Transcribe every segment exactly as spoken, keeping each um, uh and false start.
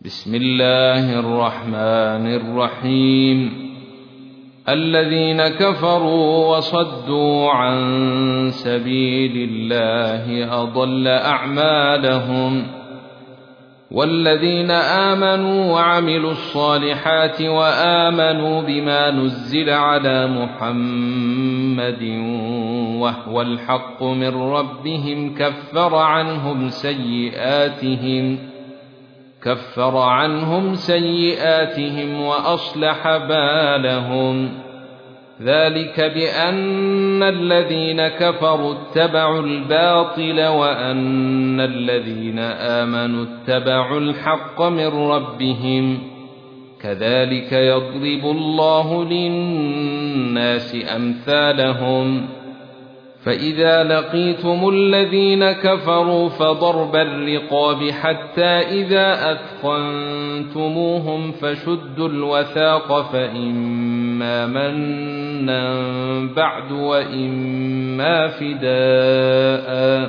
بسم الله الرحمن الرحيم. الذين كفروا وصدوا عن سبيل الله أضل أعمالهم، والذين آمنوا وعملوا الصالحات وآمنوا بما نزل على محمد وهو الحق من ربهم كفر عنهم سيئاتهم كفر عنهم سيئاتهم وأصلح بالهم. ذلك بأن الذين كفروا اتبعوا الباطل وأن الذين آمنوا اتبعوا الحق من ربهم. كذلك يضرب الله للناس أمثالهم. فإذا لقيتم الذين كفروا فضرب الرقاب حتى إذا أثخنتموهم فشدوا الوثاق فإما منا بعد وإما فداء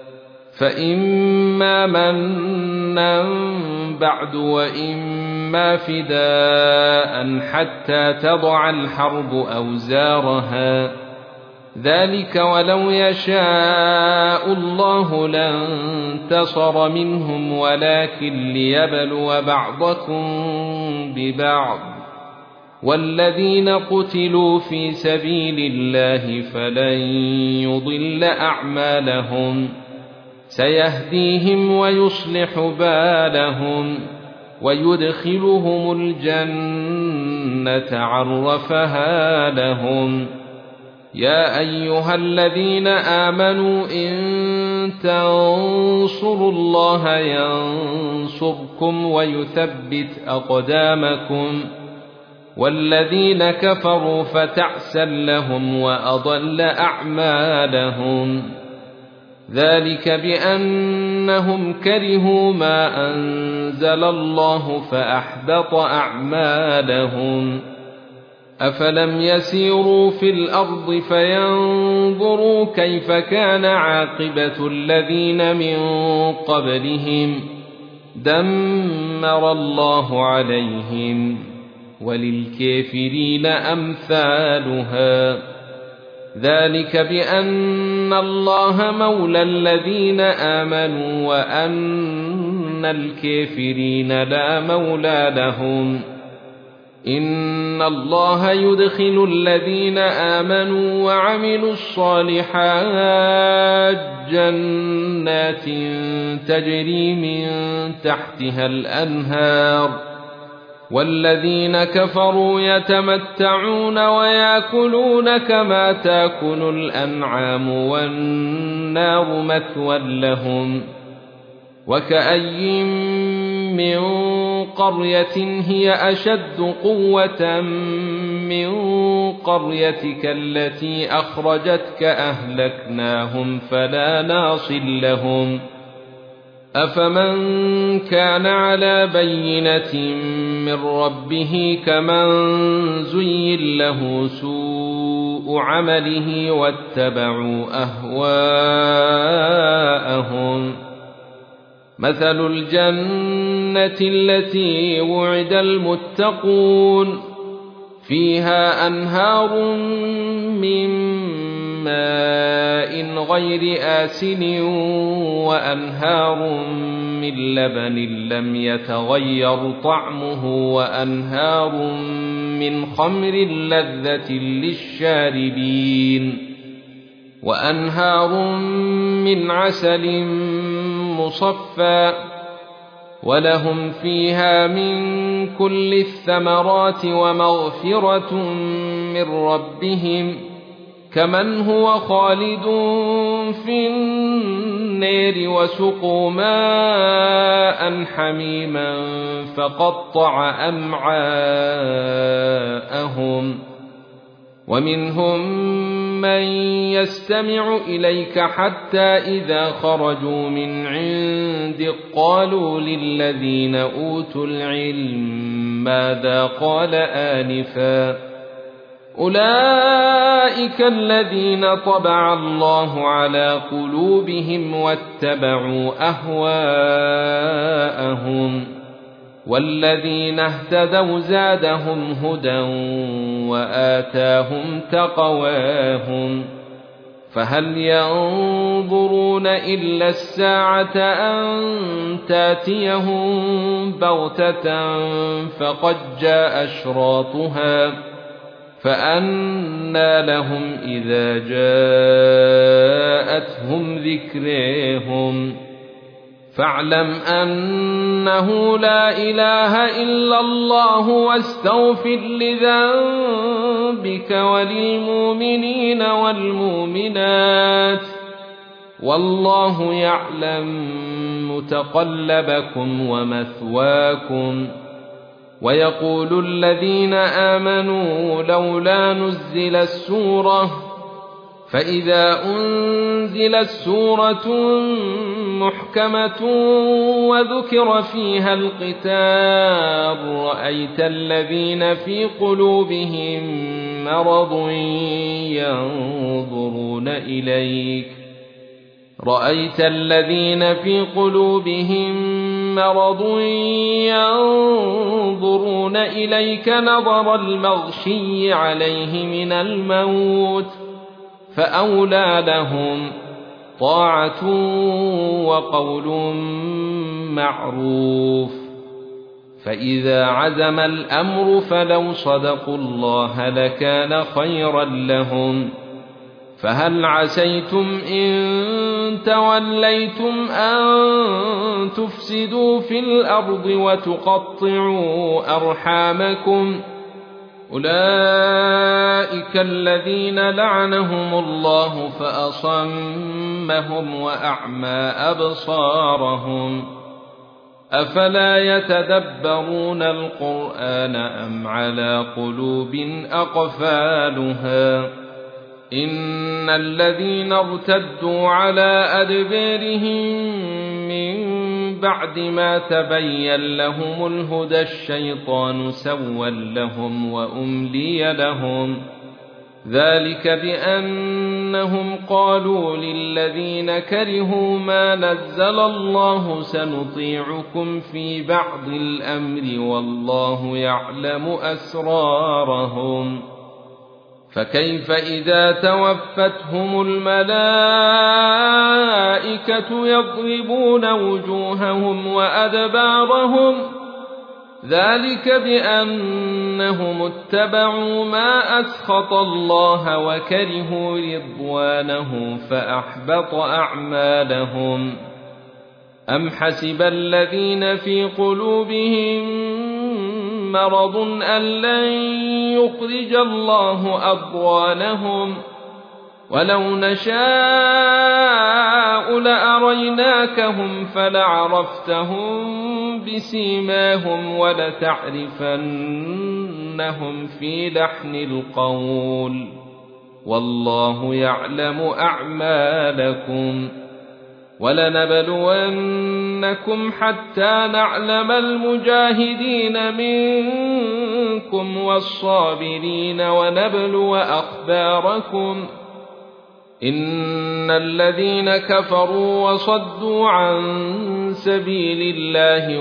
فإما منا بعد وإما فداء حتى تضع الحرب أوزارها. ذلك ولو يشاء الله لانتصر منهم ولكن ليبلو بعضكم ببعض. والذين قتلوا في سبيل الله فلن يضل أعمالهم، سيهديهم ويصلح بالهم ويدخلهم الجنة عرفها لهم. يا أيها الذين آمنوا إن تنصروا الله ينصركم ويثبت أقدامكم. والذين كفروا فتعسا لهم وأضل أعمالهم. ذلك بأنهم كرهوا ما أنزل الله فأحبط أعمالهم. أفلم يسيروا في الأرض فينظروا كيف كان عاقبة الذين من قبلهم دمر الله عليهم وللكافرين أمثالها. ذلك بأن الله مولى الذين آمنوا وأن الكافرين لا مولى لهم. إن الله يدخل الذين آمنوا وعملوا الصالحات جنات تجري من تحتها الأنهار، والذين كفروا يتمتعون ويأكلون كما تأكل الأنعام والنار مثوى لهم. وكأي من قرية هي أشد قوة من قريتك التي أخرجتك أهلكناهم فلا ناصر لهم. أفمن كان على بينة من ربه كمن زين له سوء عمله واتبعوا أهواءهم. مثل الجنة التي وعد المتقون فيها أنهار من ماء غير آسن وأنهار من لبن لم يتغير طعمه وأنهار من خمر لذة للشاربين وأنهار من عسل مصفى ولهم فيها من كل الثمرات ومغفرة من ربهم كمن هو خالد في النار وسقوا ماء حميما فقطع أمعاءهم. ومنهم من يستمع إليك حتى إذا خرجوا من عندك قالوا للذين أوتوا العلم ماذا قال آنفا أولئك الذين طبع الله على قلوبهم واتبعوا أهواءهم والذين اهتدوا زادهم هدى وآتاهم تقواهم فهل ينظرون إلا الساعة أن تاتيهم بغتة فقد جاء أشراطها فأنى لهم إذا جاءتهم ذكرهم فاعلم أنه لا إله إلا الله واستغفر لذنبك وللمؤمنين والمؤمنات والله يعلم متقلبكم ومثواكم ويقول الذين آمنوا لولا نزلت سورة فإذا أنزلت سورة محكمة وذكر فيها القتال رأيت الذين في قلوبهم مرض ينظرون إليك رأيت الذين في قلوبهم مرض ينظرون إليك نظر المغشي عليه من الموت فأولى لهم طاعة وقول معروف فإذا عزم الأمر فلو صدقوا الله لكان خيرا لهم فهل عسيتم إن توليتم أن تفسدوا في الأرض وتقطعوا أرحامكم أولئك الذين لعنهم الله فأصمهم وأعمى أبصارهم أفلا يتدبرون القرآن أم على قلوب أقفالها إن الذين ارتدوا على أدبارهم من بعد ما تبين لهم الهدى الشيطان سول لهم وأملي لهم ذلك بأنهم قالوا للذين كرهوا ما نزل الله سنطيعكم في بعض الأمر والله يعلم أسرارهم فكيف إذا توفتهم الملائكة يضربون وجوههم وأدبارهم ذلك بأنهم اتبعوا ما أسخط الله وكرهوا رضوانه فأحبط أعمالهم أم حسب الذين في قلوبهم مرض أن لن يخرج الله أضغانهم ولو نشاء لأريناكهم فلعرفتهم بسيماهم ولتعرفنهم في لحن القول والله يعلم أعمالكم ولنبلونكم حتى نعلم المجاهدين منكم والصابرين ونبلو أخباركم إن الذين كفروا وصدوا عن سبيل الله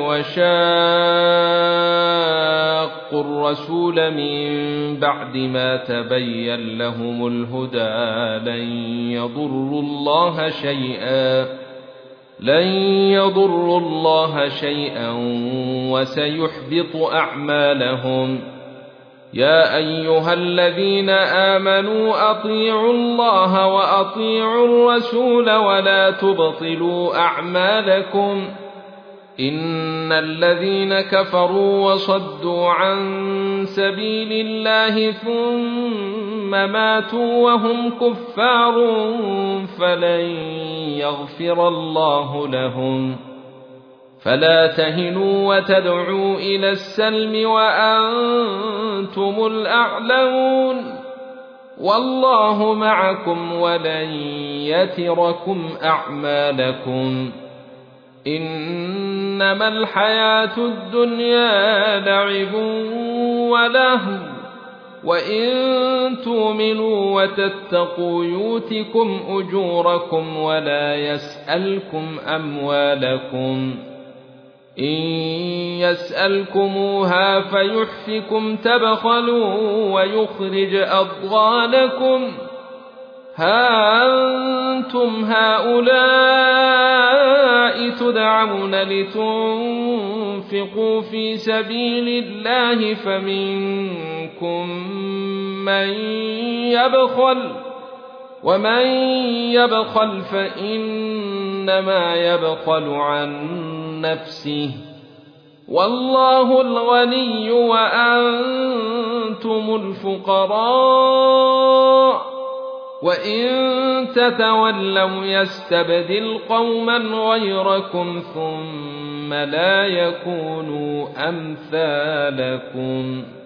وشاقوا الرسول من بعد ما تبين لهم الهدى لن يضروا الله شيئا لن يضروا الله شيئا وسيحبط أعمالهم يا أيها الذين آمنوا أطيعوا الله وأطيعوا الرسول ولا تبطلوا أعمالكم إن الذين كفروا وصدوا عن سبيل الله ثم ماتوا وهم كفار فلن يغفر الله لهم فلا تهنوا وتدعوا إلى السلم وأنتم الأعلون والله معكم ولن يتركم أعمالكم إنما الحياة الدنيا لعب ولهو وإن تؤمنوا وتتقوا يؤتكم أجوركم ولا يسألكم أموالكم إن يسألكموها فيحفكم تبخلوا ويخرج أضغانكم ها أنتم هؤلاء تدعون لتنفقوا في سبيل الله فمنكم من يبخل ومن يبخل فإنما يبخل عن نفسه والله الغني وأنتم الفقراء وإن تتولوا يستبدل قوما غيركم ثم لا يكونوا أمثالكم